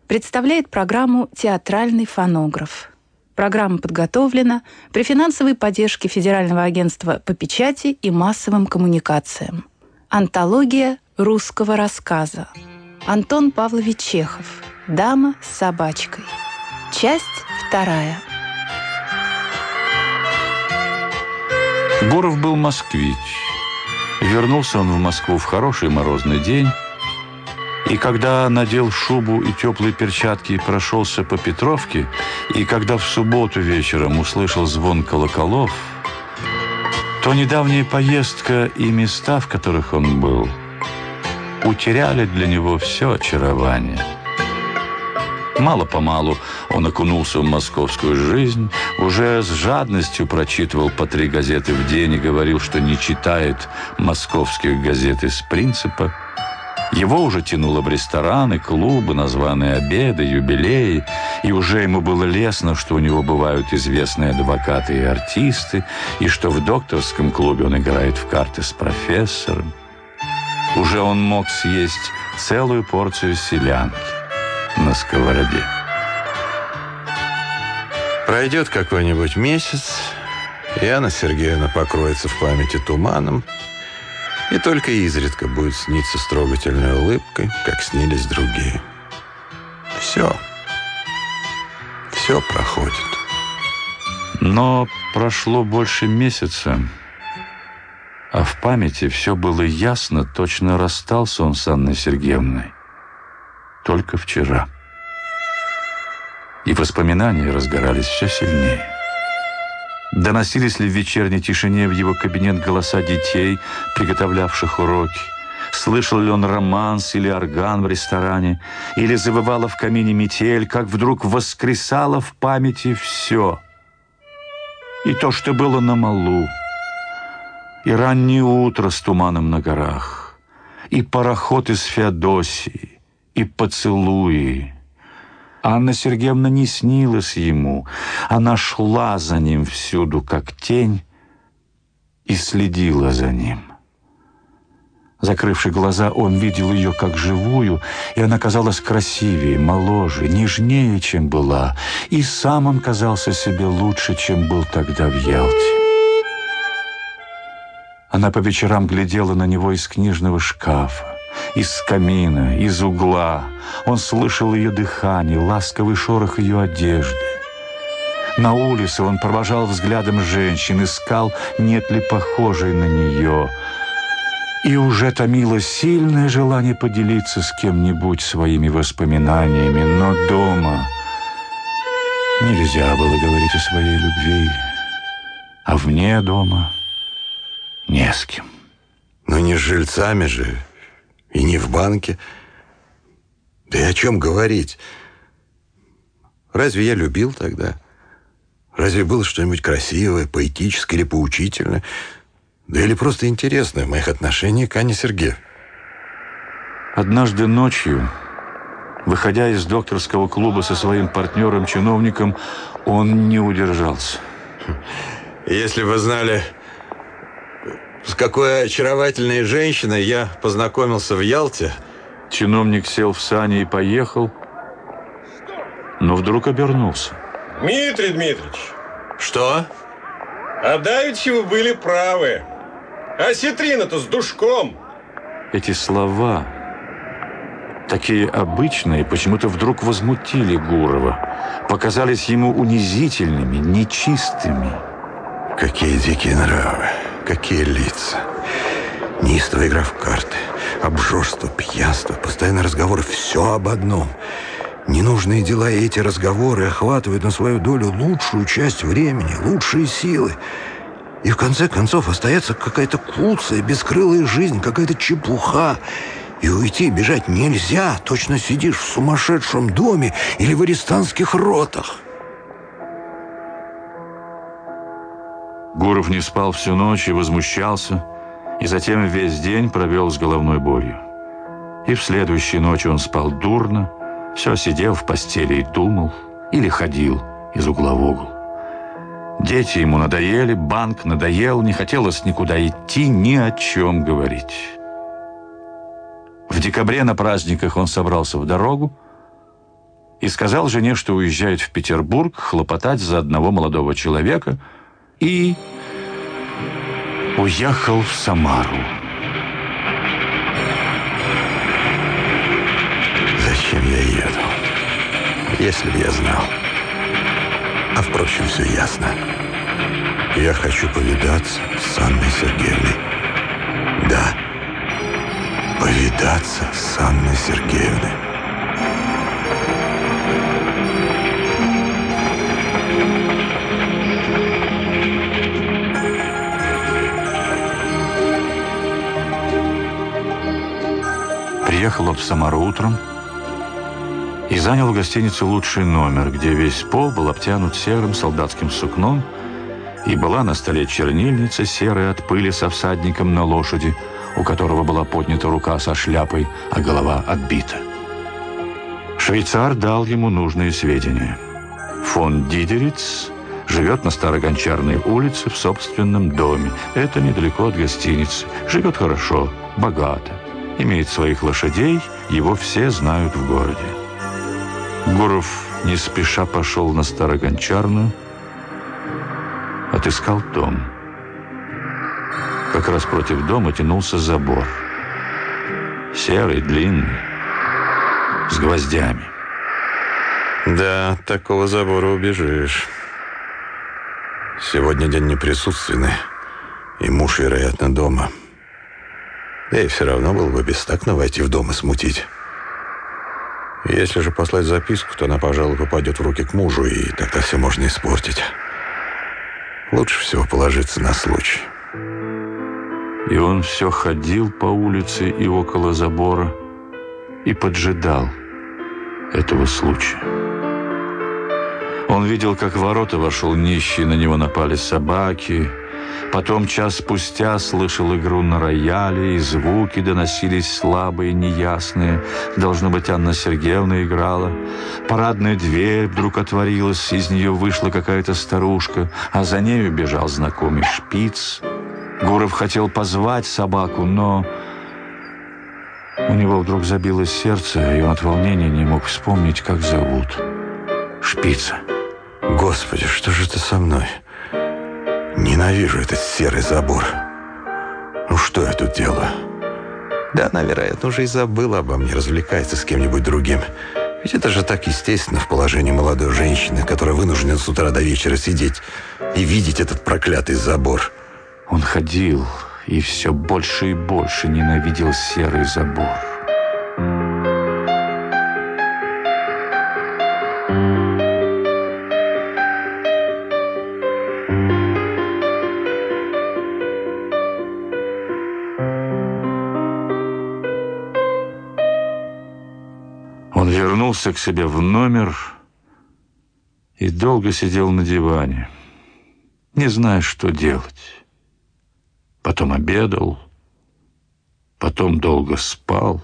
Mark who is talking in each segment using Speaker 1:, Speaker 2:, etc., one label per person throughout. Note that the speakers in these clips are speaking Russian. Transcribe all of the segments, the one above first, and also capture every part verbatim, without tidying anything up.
Speaker 1: представляет программу «Театральный фонограф». Программа подготовлена при финансовой поддержке Федерального агентства по печати и массовым коммуникациям. Антология русского рассказа. Антон Павлович Чехов. «Дама с собачкой». Часть вторая.
Speaker 2: Гуров был москвич. Вернулся он в Москву в хороший морозный день. И когда надел шубу и теплые перчатки и прошелся по Петровке, и когда в субботу вечером услышал звон колоколов, то недавняя поездка и места, в которых он был, утеряли для него все очарование. Мало-помалу он окунулся в московскую жизнь, уже с жадностью прочитывал по три газеты в день и говорил, что не читает московских газет из принципа. Его уже тянуло в рестораны, клубы, на званые обеды, юбилеи, и уже ему было лестно, что у него бывают известные адвокаты и артисты, и что в докторском клубе он играет в карты с профессором. Уже он мог съесть целую порцию селянки на сковороде.
Speaker 3: Пройдет какой-нибудь месяц, и Анна Сергеевна покроется в памяти туманом, и только изредка будет сниться с трогательной улыбкой, как снились другие. Все. Все проходит.
Speaker 2: Но прошло больше месяца, а в памяти все было ясно, точно расстался он с Анной Сергеевной только вчера. И воспоминания разгорались все сильнее. Доносились ли в вечерней тишине в его кабинет голоса детей, приготовлявших уроки? Слышал ли он романс или орган в ресторане? Или завывала в камине метель, как вдруг воскресало в памяти все? И то, что было на малу, и раннее утро с туманом на горах, и пароход из Феодосии, и поцелуи. Анна Сергеевна не снилась ему. Она шла за ним всюду, как тень, и следила за ним. Закрывши глаза, он видел ее как живую, и она казалась красивее, моложе, нежнее, чем была, и сам он казался себе лучше, чем был тогда в Ялте. Она по вечерам глядела на него из книжного шкафа, из камина, из угла. Он слышал ее дыхание, ласковый шорох ее одежды. На улице он провожал взглядом женщин, искал, нет ли похожей на нее. И уже томило сильное желание поделиться с кем-нибудь своими воспоминаниями. Но дома нельзя было говорить о своей любви, а вне дома не с кем.
Speaker 3: Но не с жильцами же, и не в банке. Да и о чем говорить? Разве я любил тогда? Разве было что-нибудь красивое, поэтическое или поучительное? Да или просто интересное в моих отношениях к Анне Сергеевне?
Speaker 2: Однажды ночью, выходя из докторского клуба со своим партнером-чиновником, он не удержался.
Speaker 3: Если бы знали, с какой очаровательной женщиной я познакомился в Ялте.
Speaker 2: Чиновник сел в сани и поехал, но вдруг обернулся.
Speaker 4: Дмитрий Дмитриевич.
Speaker 3: Что?
Speaker 4: А давеча вы были правы. Осетрина-то с душком.
Speaker 2: Эти слова, такие обычные, почему-то вдруг возмутили Гурова, показались ему унизительными, нечистыми.
Speaker 3: Какие дикие нравы, какие лица. Неистовая игра в карты, обжорство, пьянство, постоянные разговоры, все об одном. Ненужные дела и эти разговоры охватывают на свою долю лучшую часть времени, лучшие силы. И в конце концов остается какая-то куцая, бескрылая жизнь, какая-то чепуха. И уйти, бежать нельзя, точно сидишь в сумасшедшем доме или в арестантских ротах.
Speaker 2: Гуров не спал всю ночь и возмущался, и затем весь день провел с головной болью. И в следующей ночи он спал дурно, все сидел в постели и думал, или ходил из угла в угол. Дети ему надоели, банк надоел, не хотелось никуда идти, ни о чем говорить. В декабре на праздниках он собрался в дорогу, и сказал жене, что уезжает в Петербург хлопотать за одного молодого человека, и уехал в Самару.
Speaker 3: Зачем я еду? Если бы я знал. А впрочем, все ясно. Я хочу повидаться с Анной Сергеевной. Да, повидаться с Анной Сергеевной.
Speaker 2: Приехал он в Самару утром и занял в гостинице лучший номер, где весь пол был обтянут серым солдатским сукном, и была на столе чернильница серая от пыли со всадником на лошади, у которого была поднята рука со шляпой, а голова отбита. Швейцар дал ему нужные сведения. Фон Дидериц живет на Старогончарной улице в собственном доме. Это недалеко от гостиницы. Живет хорошо, богато. Имеет своих лошадей, его все знают в городе. Гуров не спеша пошел на Старогончарную, отыскал дом. Как раз против дома тянулся забор. Серый, длинный, с гвоздями.
Speaker 3: Да, от такого забора убежишь. Сегодня день неприсутственный, и муж, вероятно, дома. Да и все равно было бы бестактно войти в дом и смутить. Если же послать записку, то она, пожалуй, попадет в руки к мужу, и тогда все можно испортить. Лучше всего положиться на случай.
Speaker 2: И он все ходил по улице и около забора и поджидал этого случая. Он видел, как в ворота вошел нищий, на него напали собаки. Потом час спустя слышал игру на рояле, и звуки доносились слабые, неясные. Должно быть, Анна Сергеевна играла. Парадная дверь вдруг отворилась, из нее вышла какая-то старушка, а за нею бежал знакомый шпиц. Гуров хотел позвать собаку, но у него вдруг забилось сердце, и он от волнения не мог вспомнить, как зовут шпица.
Speaker 3: Господи, что же это со мной? Ненавижу этот серый забор. Ну, что я тут делаю? Да она, вероятно, уже и забыла обо мне, развлекается с кем-нибудь другим. Ведь это же так естественно в положении молодой женщины, которая вынуждена с утра до вечера сидеть и видеть этот проклятый забор.
Speaker 2: Он ходил и все больше и больше ненавидел серый забор. Он вернулся к себе в номер и долго сидел на диване, не зная, что делать. Потом обедал, потом долго спал.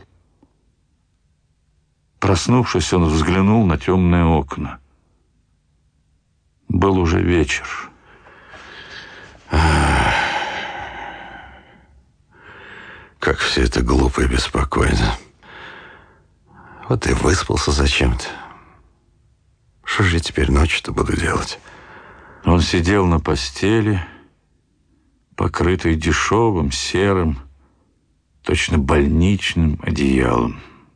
Speaker 2: Проснувшись, он взглянул на темные окна. Был уже вечер.
Speaker 3: Как все это глупо и беспокойно. Вот и выспался зачем-то. Что же я теперь ночью-то буду делать?
Speaker 2: Он сидел на постели, покрытой дешевым, серым, точно больничным одеялом.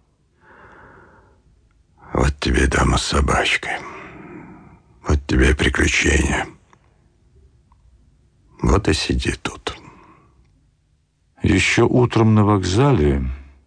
Speaker 3: Вот тебе дама с собачкой. Вот тебе и приключения. Вот и сиди тут.
Speaker 2: Еще утром на вокзале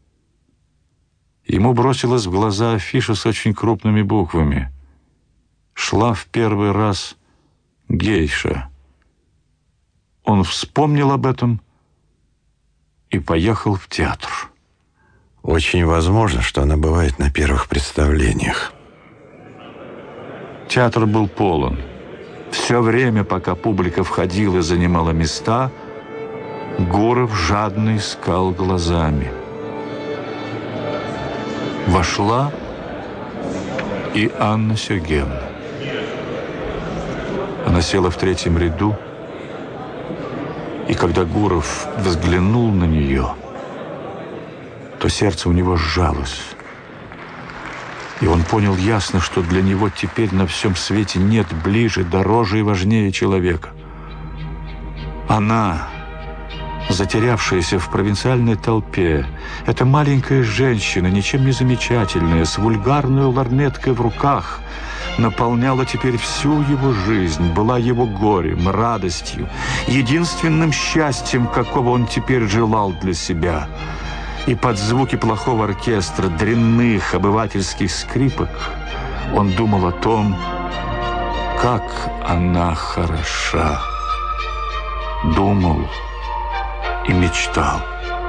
Speaker 2: ему бросилась в глаза афиша с очень крупными буквами. Шла в первый раз гейша. Он вспомнил об этом и поехал в театр.
Speaker 3: Очень возможно, что она бывает на первых представлениях.
Speaker 2: Театр был полон. Все время, пока публика входила и занимала места, Гуров жадно искал глазами. Вошла и Анна Сергеевна. Она села в третьем ряду, и когда Гуров взглянул на нее, то сердце у него сжалось. И он понял ясно, что для него теперь на всем свете нет ближе, дороже и важнее человека. Она, затерявшаяся в провинциальной толпе, эта маленькая женщина, ничем не замечательная, с вульгарной лорнеткой в руках, наполняла теперь всю его жизнь, была его горем, радостью, единственным счастьем, какого он теперь желал для себя. И под звуки плохого оркестра, дрянных обывательских скрипок он думал о том, как она хороша. Думал и мечтал.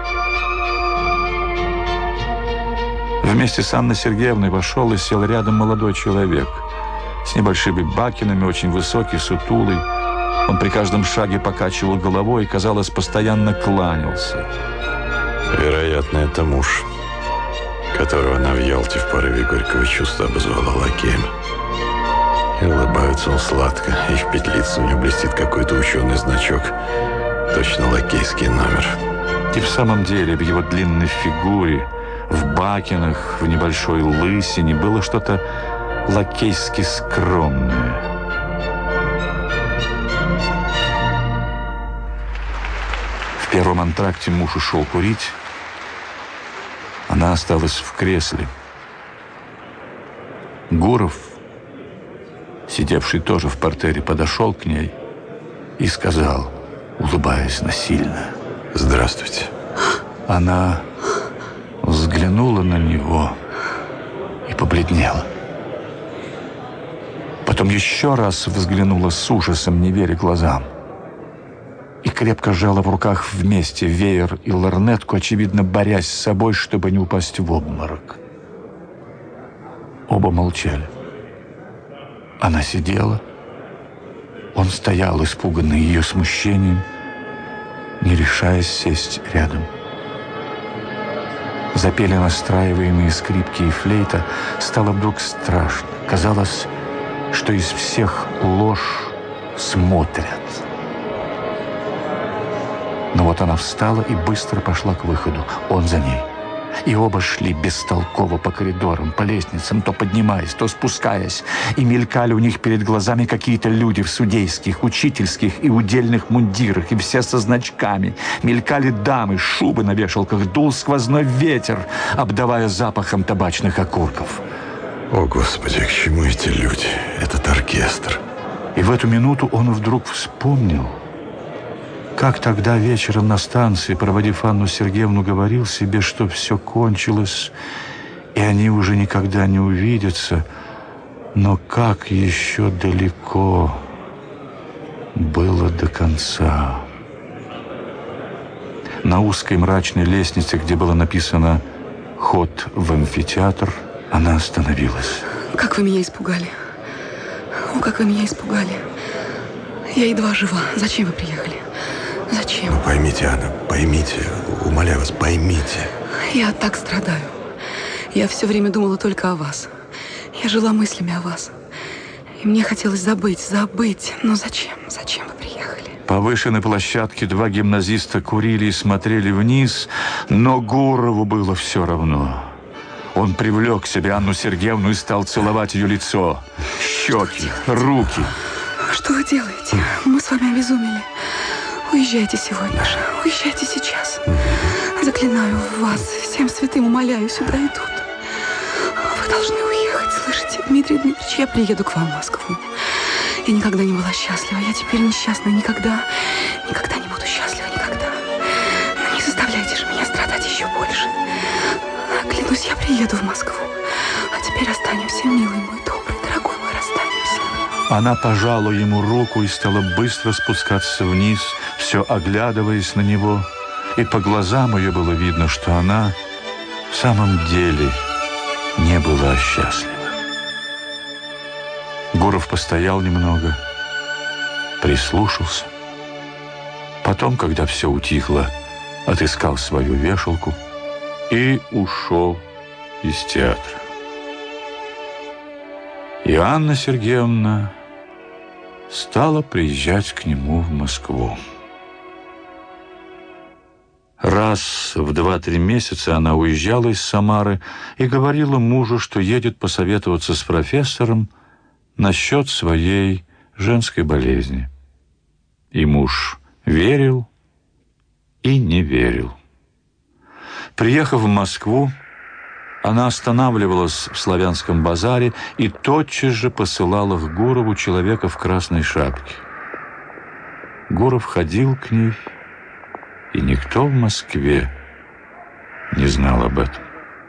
Speaker 2: Вместе с Анной Сергеевной вошел и сел рядом молодой человек с небольшими бакинами, очень высокий, сутулый. Он при каждом шаге покачивал головой и, казалось, постоянно кланялся.
Speaker 3: Вероятно, это муж, которого она в Ялте в порыве горького чувства обозвала лакеем. И улыбается он сладко, и в петлице у него блестит какой-то ученый значок. Точно лакейский номер.
Speaker 2: И в самом деле в его длинной фигуре, в бакинах, в небольшой лысине было что-то лакейски скромное. В первом антракте муж ушел курить. Она осталась в кресле. Гуров, сидевший тоже в партере, подошел к ней и сказал, улыбаясь насильно:
Speaker 3: «Здравствуйте».
Speaker 2: Она взглянула на него и побледнела. Потом еще раз взглянула с ужасом, не веря глазам. И крепко сжала в руках вместе веер и лорнетку, очевидно, борясь с собой, чтобы не упасть в обморок. Оба молчали. Она сидела. Он стоял, испуганный ее смущением, не решаясь сесть рядом. Запели настраиваемые скрипки и флейта. Стало вдруг страшно. Казалось, что из всех ложь смотрят. Но вот она встала и быстро пошла к выходу. Он за ней. И оба шли бестолково по коридорам, по лестницам, то поднимаясь, то спускаясь. И мелькали у них перед глазами какие-то люди в судейских, учительских и удельных мундирах, и все со значками. Мелькали дамы, шубы на вешалках, дул сквозной ветер, обдавая запахом табачных окурков.
Speaker 3: О, Господи, к чему эти люди? Этот оркестр.
Speaker 2: И в эту минуту он вдруг вспомнил, как тогда вечером на станции, проводив Анну Сергеевну, говорил себе, что все кончилось, и они уже никогда не увидятся, но как еще далеко было до конца. На узкой мрачной лестнице, где было написано «Ход в амфитеатр», она остановилась.
Speaker 5: Как вы меня испугали. О, как вы меня испугали. Я едва жива. Зачем вы приехали? Зачем?
Speaker 3: Ну, поймите, Анна, поймите. Умоляю вас, поймите.
Speaker 5: Я так страдаю. Я все время думала только о вас. Я жила мыслями о вас. И мне хотелось забыть, забыть. Но зачем? Зачем вы приехали?
Speaker 2: По повышенной площадке два гимназиста курили и смотрели вниз, но Гурову было все равно. Он привлек к себе Анну Сергеевну и стал целовать ее лицо, щеки, руки.
Speaker 5: Что вы делаете? Мы с вами обезумели. Уезжайте сегодня же. Уезжайте сейчас. Заклинаю вас, всем святым умоляю, сюда и тут. Вы должны уехать, слышите? Дмитрий Дмитриевич, я приеду к вам в Москву. Я никогда не была счастлива. Я теперь несчастна. Никогда, никогда не буду счастлива. Никогда. Но не заставляйте же меня страдать еще больше. Клянусь, я приеду в Москву. А теперь расстанемся, милый мой, добрый, дорогой мой, расстанемся.
Speaker 2: Она пожала ему руку и стала быстро спускаться вниз, все оглядываясь на него. И по глазам ее было видно, что она в самом деле не была счастлива. Гуров постоял немного, прислушался. Потом, когда все утихло, отыскал свою вешалку и ушел из театра. И Анна Сергеевна стала приезжать к нему в Москву. Раз в два-три месяца она уезжала из Самары и говорила мужу, что едет посоветоваться с профессором насчет своей женской болезни. И муж верил и не верил. Приехав в Москву, она останавливалась в Славянском базаре и тотчас же посылала к Гурову человека в красной шапке. Гуров ходил к ней, и никто в Москве не знал об этом.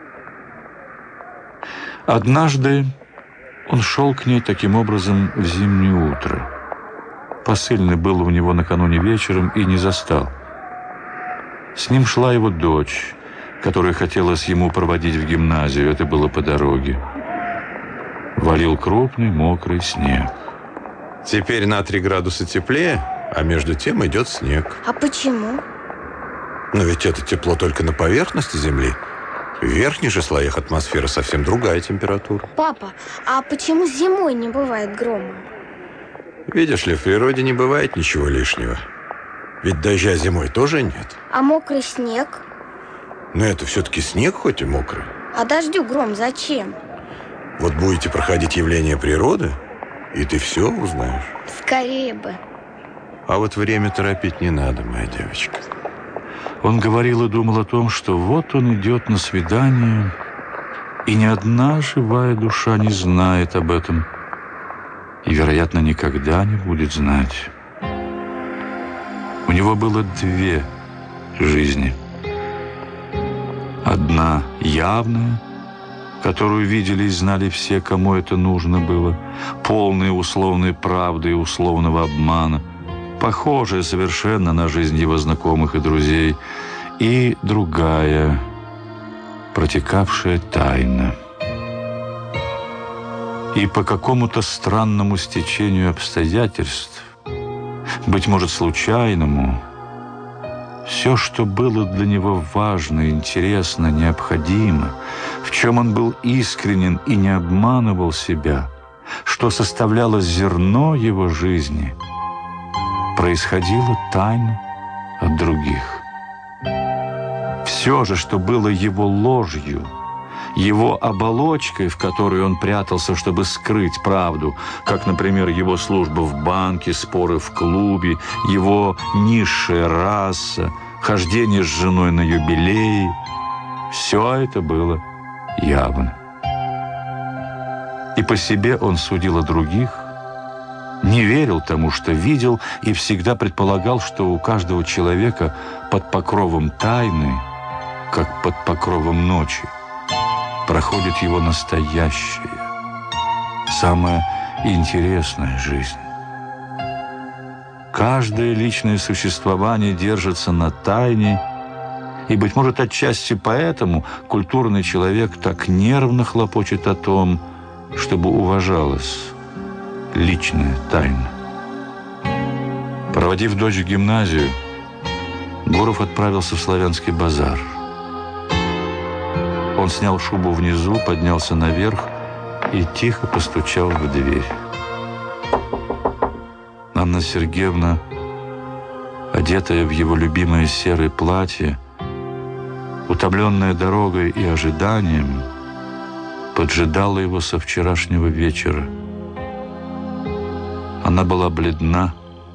Speaker 2: Однажды он шел к ней таким образом в зимнее утро. Посыльный был у него накануне вечером и не застал. С ним шла его дочь, которую хотелось ему проводить в гимназию. Это было по дороге. Валил крупный мокрый снег.
Speaker 3: Теперь на три градуса теплее, а между тем идет снег.
Speaker 6: А почему?
Speaker 3: Но ведь это тепло только на поверхности Земли. В верхних же слоях атмосферы совсем другая температура.
Speaker 6: Папа, а почему зимой не бывает грома?
Speaker 3: Видишь ли, в природе не бывает ничего лишнего. Ведь дождя зимой тоже нет.
Speaker 6: А мокрый снег?
Speaker 3: Но это все-таки снег, хоть и мокрый.
Speaker 6: А дождю гром зачем?
Speaker 3: Вот будете проходить явления природы, и ты все узнаешь.
Speaker 6: Скорее бы.
Speaker 3: А вот время торопить не надо, моя девочка.
Speaker 2: Он говорил и думал о том, что вот он идет на свидание, и ни одна живая душа не знает об этом, и, вероятно, никогда не будет знать. У него было две жизни. Одна явная, которую видели и знали все, кому это нужно было, полная условной правды и условного обмана, похожая совершенно на жизнь его знакомых и друзей, и другая, протекавшая тайно. И по какому-то странному стечению обстоятельств, быть может, случайному, все, что было для него важно, интересно, необходимо, в чем он был искренен и не обманывал себя, что составляло зерно его жизни, происходило тайно от других. Все же, что было его ложью, его оболочкой, в которой он прятался, чтобы скрыть правду, как, например, его служба в банке, споры в клубе, его низшая раса, хождение с женой на юбилеи, все это было явно. И по себе он судил о других, не верил тому, что видел, и всегда предполагал, что у каждого человека под покровом тайны, как под покровом ночи, проходит его настоящая, самая интересная жизнь. Каждое личное существование держится на тайне, и, быть может, отчасти поэтому культурный человек так нервно хлопочет о том, чтобы уважалась личная тайна. Проводив дочь в гимназию, Гуров отправился в Славянский базар. Он снял шубу внизу, поднялся наверх и тихо постучал в дверь. Анна Сергеевна, одетая в его любимое серое платье, утомленная дорогой и ожиданием, поджидала его со вчерашнего вечера. Она была бледна,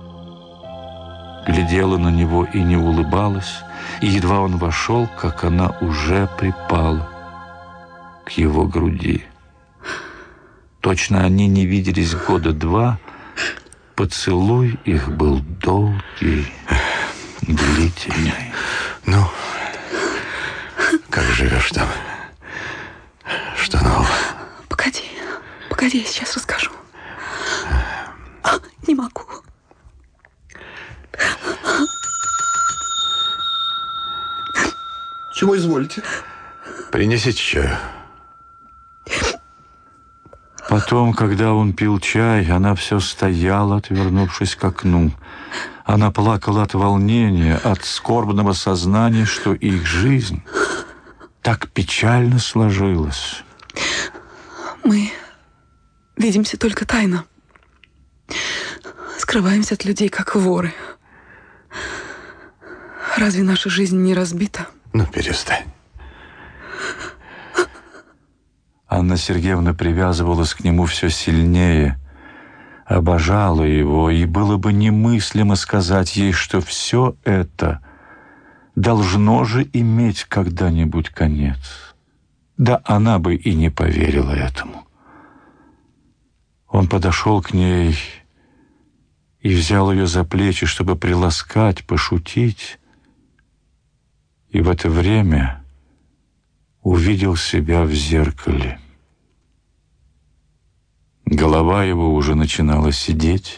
Speaker 2: глядела на него и не улыбалась, и едва он вошел, как она уже припала к его груди. Точно они не виделись года два, поцелуй их был долгий, длительный.
Speaker 3: Ну, как живешь там? Что нового?
Speaker 5: Погоди, погоди, я сейчас расскажу. А, не могу.
Speaker 3: Чего изволите? Принесите чаю.
Speaker 2: Потом, когда он пил чай, она все стояла, отвернувшись к окну. Она плакала от волнения, от скорбного сознания, что их жизнь так печально сложилась.
Speaker 5: Мы видимся только тайно. Скрываемся от людей, как воры. Разве наша жизнь не разбита?
Speaker 3: Ну, перестань.
Speaker 2: Анна Сергеевна привязывалась к нему все сильнее, обожала его, и было бы немыслимо сказать ей, что все это должно же иметь когда-нибудь конец. Да она бы и не поверила этому. Он подошел к ней и взял ее за плечи, чтобы приласкать, пошутить, и в это время увидел себя в зеркале. Голова его уже начинала сидеть,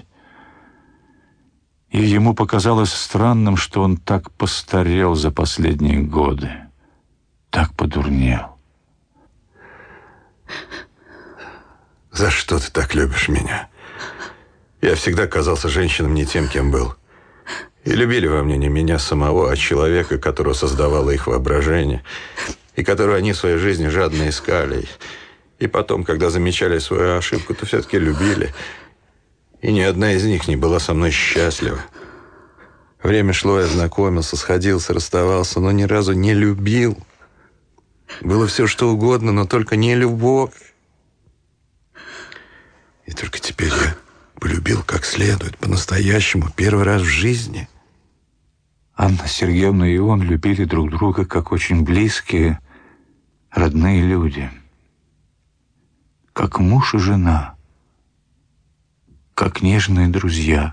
Speaker 2: и ему показалось странным, что он так постарел за последние годы, так подурнел.
Speaker 3: За что ты так любишь меня? Я всегда казался женщинам не тем, кем был. И любили во мне не меня самого, а человека, которого создавало их воображение, и которого они в своей жизни жадно искали. И потом, когда замечали свою ошибку, то все-таки любили. И ни одна из них не была со мной счастлива. Время шло, я знакомился, сходился, расставался, но ни разу не любил. Было все, что угодно, но только не любовь. И только теперь я полюбил как следует, по-настоящему, первый раз в жизни.
Speaker 2: Анна Сергеевна и он любили друг друга как очень близкие, родные люди. Как муж и жена, как нежные друзья.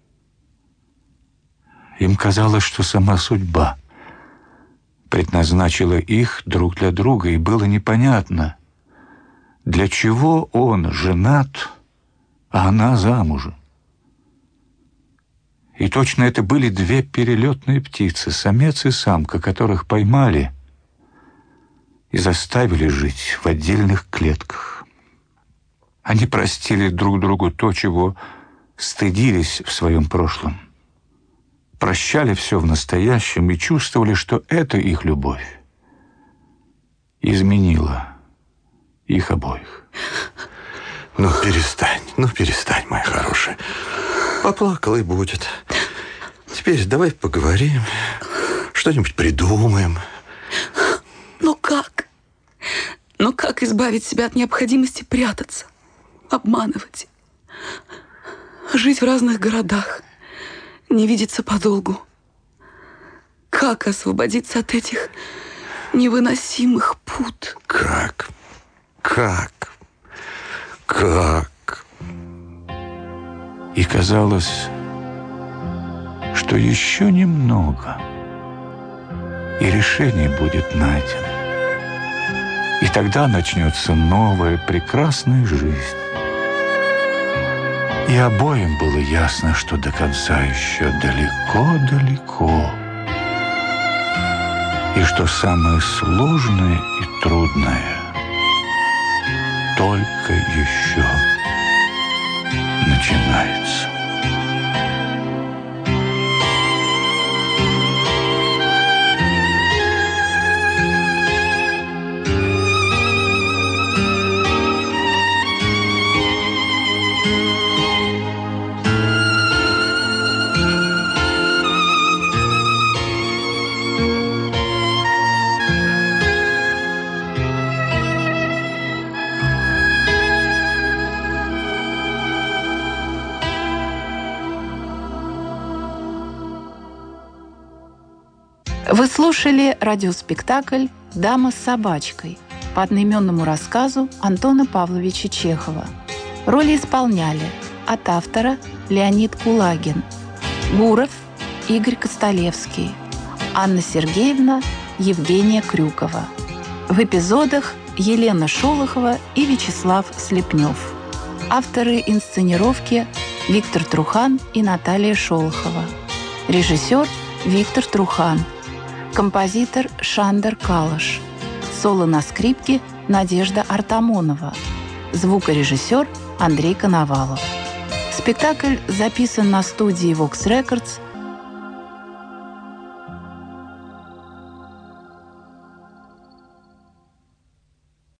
Speaker 2: Им казалось, что сама судьба предназначила их друг для друга, и было непонятно, для чего он женат, а она замужем. И точно это были две перелетные птицы, самец и самка, которых поймали и заставили жить в отдельных клетках. Они простили друг другу то, чего стыдились в своем прошлом. Прощали все в настоящем и чувствовали, что это их любовь изменила их обоих.
Speaker 3: Ну, перестань, ну, перестань, моя хорошая. Поплакала и будет. Теперь давай поговорим, что-нибудь придумаем.
Speaker 5: Но как? Но как избавить себя от необходимости прятаться, обманывать, жить в разных городах, не видеться подолгу? Как освободиться от этих невыносимых пут?
Speaker 3: Как? Как? Как?
Speaker 2: И казалось, что еще немного, и решение будет найдено. И тогда начнется новая прекрасная жизнь. И обоим было ясно, что до конца еще далеко-далеко. И что самое сложное и трудное только еще начинается.
Speaker 1: Вы слушали радиоспектакль «Дама с собачкой» по одноименному рассказу Антона Павловича Чехова. Роли исполняли от автора Леонид Кулагин, Гуров Игорь Костолевский, Анна Сергеевна Евгения Крюкова. В эпизодах Елена Шолохова и Вячеслав Слепнев. Авторы инсценировки Виктор Трухан и Наталья Шолохова. Режиссер Виктор Трухан. Композитор Шандер Калаш. Соло на скрипке Надежда Артамонова. Звукорежиссер Андрей Коновалов. Спектакль записан на студии Vox Records